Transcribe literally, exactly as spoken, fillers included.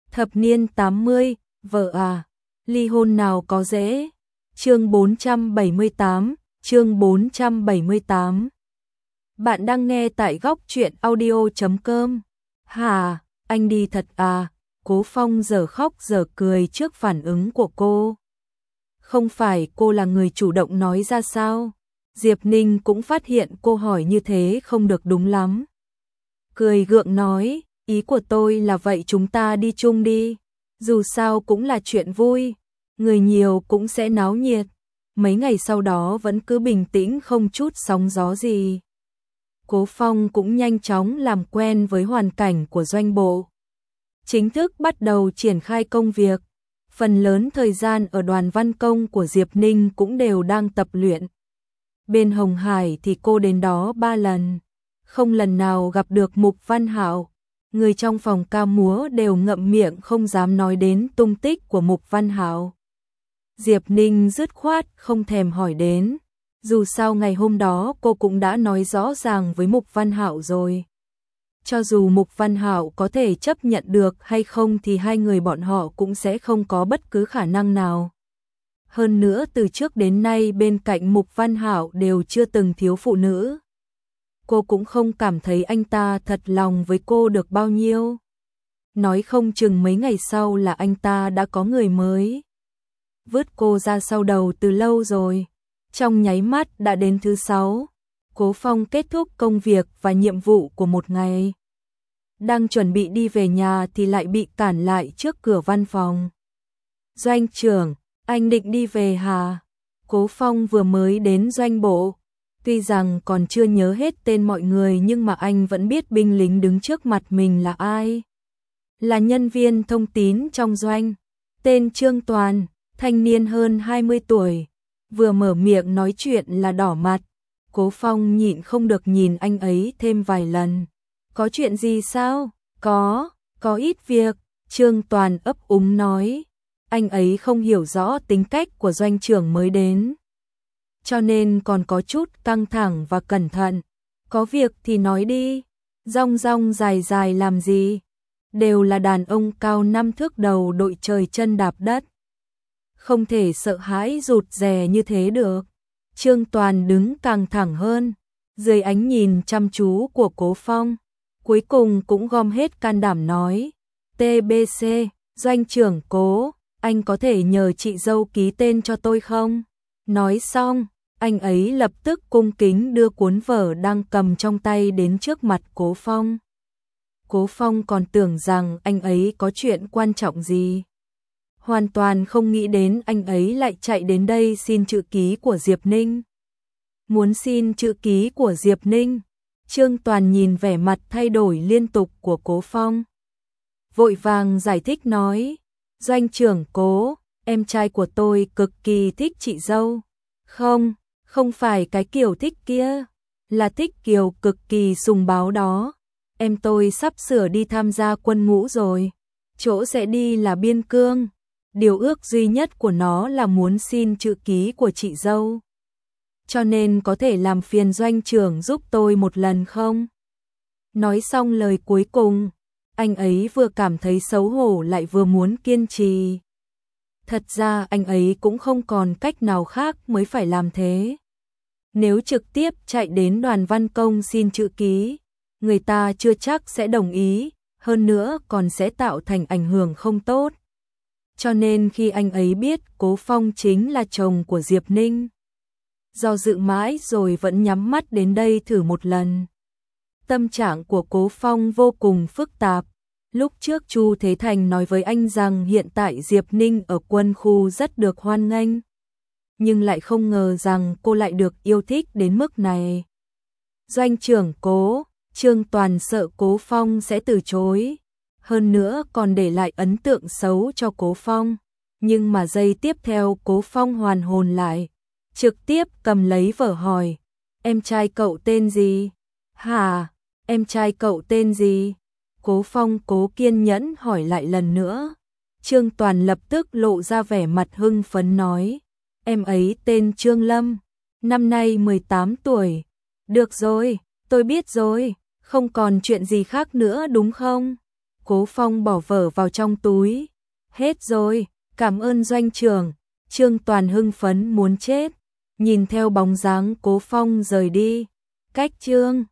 Thập niên tám mươi, vợ à, ly hôn nào có dễ. Chương bốn trăm bảy mươi tám, chương bốn trăm bảy mươi tám. Bạn đang nghe tại góc truyện audio chấm com. Hà, anh đi thật à? Cố Phong giờ khóc giờ cười trước phản ứng của cô. Không phải cô là người chủ động nói ra sao? Diệp Ninh cũng phát hiện cô hỏi như thế không được đúng lắm. Cười gượng nói, ý của tôi là vậy chúng ta đi chung đi. Dù sao cũng là chuyện vui, người nhiều cũng sẽ náo nhiệt. Mấy ngày sau đó vẫn cứ bình tĩnh không chút sóng gió gì. Cố Phong cũng nhanh chóng làm quen với hoàn cảnh của doanh bộ. Chính thức bắt đầu triển khai công việc. Phần lớn thời gian ở đoàn văn công của Diệp Ninh cũng đều đang tập luyện. Bên Hồng Hải thì cô đến đó ba lần. Không lần nào gặp được Mục Văn Hạo. Người trong phòng ca múa đều ngậm miệng không dám nói đến tung tích của Mục Văn Hạo. Diệp Ninh dứt khoát không thèm hỏi đến. Dù sao ngày hôm đó cô cũng đã nói rõ ràng với Mục Văn Hạo rồi. Cho dù Mục Văn Hạo có thể chấp nhận được hay không thì hai người bọn họ cũng sẽ không có bất cứ khả năng nào. Hơn nữa từ trước đến nay bên cạnh Mục Văn Hạo đều chưa từng thiếu phụ nữ. Cô cũng không cảm thấy anh ta thật lòng với cô được bao nhiêu. Nói không chừng mấy ngày sau là anh ta đã có người mới. Vứt cô ra sau đầu từ lâu rồi. Trong nháy mắt đã đến thứ sáu. Cố Phong kết thúc công việc và nhiệm vụ của một ngày. Đang chuẩn bị đi về nhà thì lại bị cản lại trước cửa văn phòng. Doanh trưởng, anh định đi về hả? Cố Phong vừa mới đến doanh bộ. Tuy rằng còn chưa nhớ hết tên mọi người nhưng mà anh vẫn biết binh lính đứng trước mặt mình là ai. Là nhân viên thông tín trong doanh. Tên Trương Toàn, thanh niên hơn hai mươi tuổi. Vừa mở miệng nói chuyện là đỏ mặt. Cố Phong nhịn không được nhìn anh ấy thêm vài lần. Có chuyện gì sao? Có, có ít việc. Trương Toàn ấp úng nói. Anh ấy không hiểu rõ tính cách của doanh trưởng mới đến. Cho nên còn có chút căng thẳng và cẩn thận. Có việc thì nói đi. Rong rong dài dài làm gì? Đều là đàn ông cao năm thước đầu đội trời chân đạp đất. Không thể sợ hãi rụt rè như thế được. Trương Toàn đứng càng thẳng hơn. Dưới ánh nhìn chăm chú của Cố Phong. Cuối cùng cũng gom hết can đảm nói. tê bê xê, doanh trưởng Cố, anh có thể nhờ chị dâu ký tên cho tôi không? Nói xong, anh ấy lập tức cung kính đưa cuốn vở đang cầm trong tay đến trước mặt Cố Phong. Cố Phong còn tưởng rằng anh ấy có chuyện quan trọng gì. Hoàn toàn không nghĩ đến anh ấy lại chạy đến đây xin chữ ký của Diệp Ninh. Muốn xin chữ ký của Diệp Ninh. Trương Toàn nhìn vẻ mặt thay đổi liên tục của Cố Phong. Vội vàng giải thích nói. Doanh trưởng Cố, em trai của tôi cực kỳ thích chị dâu. Không, không phải cái kiểu thích kia. Là thích kiểu cực kỳ sùng báu đó. Em tôi sắp sửa đi tham gia quân ngũ rồi. Chỗ sẽ đi là biên cương. Điều ước duy nhất của nó là muốn xin chữ ký của chị dâu. Cho nên có thể làm phiền doanh trưởng giúp tôi một lần không? Nói xong lời cuối cùng, anh ấy vừa cảm thấy xấu hổ lại vừa muốn kiên trì. Thật ra anh ấy cũng không còn cách nào khác mới phải làm thế. Nếu trực tiếp chạy đến đoàn văn công xin chữ ký, người ta chưa chắc sẽ đồng ý, hơn nữa còn sẽ tạo thành ảnh hưởng không tốt. Cho nên khi anh ấy biết Cố Phong chính là chồng của Diệp Ninh, do dự mãi rồi vẫn nhắm mắt đến đây thử một lần. Tâm trạng của Cố Phong vô cùng phức tạp. Lúc trước Chu Thế Thành nói với anh rằng hiện tại Diệp Ninh ở quân khu rất được hoan nghênh. Nhưng lại không ngờ rằng cô lại được yêu thích đến mức này. Doanh trưởng Cố, Trương Toàn sợ Cố Phong sẽ từ chối. Hơn nữa còn để lại ấn tượng xấu cho Cố Phong. Nhưng mà giây tiếp theo Cố Phong hoàn hồn lại. Trực tiếp cầm lấy vở hỏi. Em trai cậu tên gì? Hả? Em trai cậu tên gì? Cố Phong cố kiên nhẫn hỏi lại lần nữa. Trương Toàn lập tức lộ ra vẻ mặt hưng phấn nói. Em ấy tên Trương Lâm. Năm nay mười tám tuổi. Được rồi, tôi biết rồi. Không còn chuyện gì khác nữa đúng không? Cố Phong bỏ vở vào trong túi. Hết rồi, cảm ơn doanh trưởng. Trương Toàn hưng phấn muốn chết, nhìn theo bóng dáng Cố Phong rời đi. Cách Trương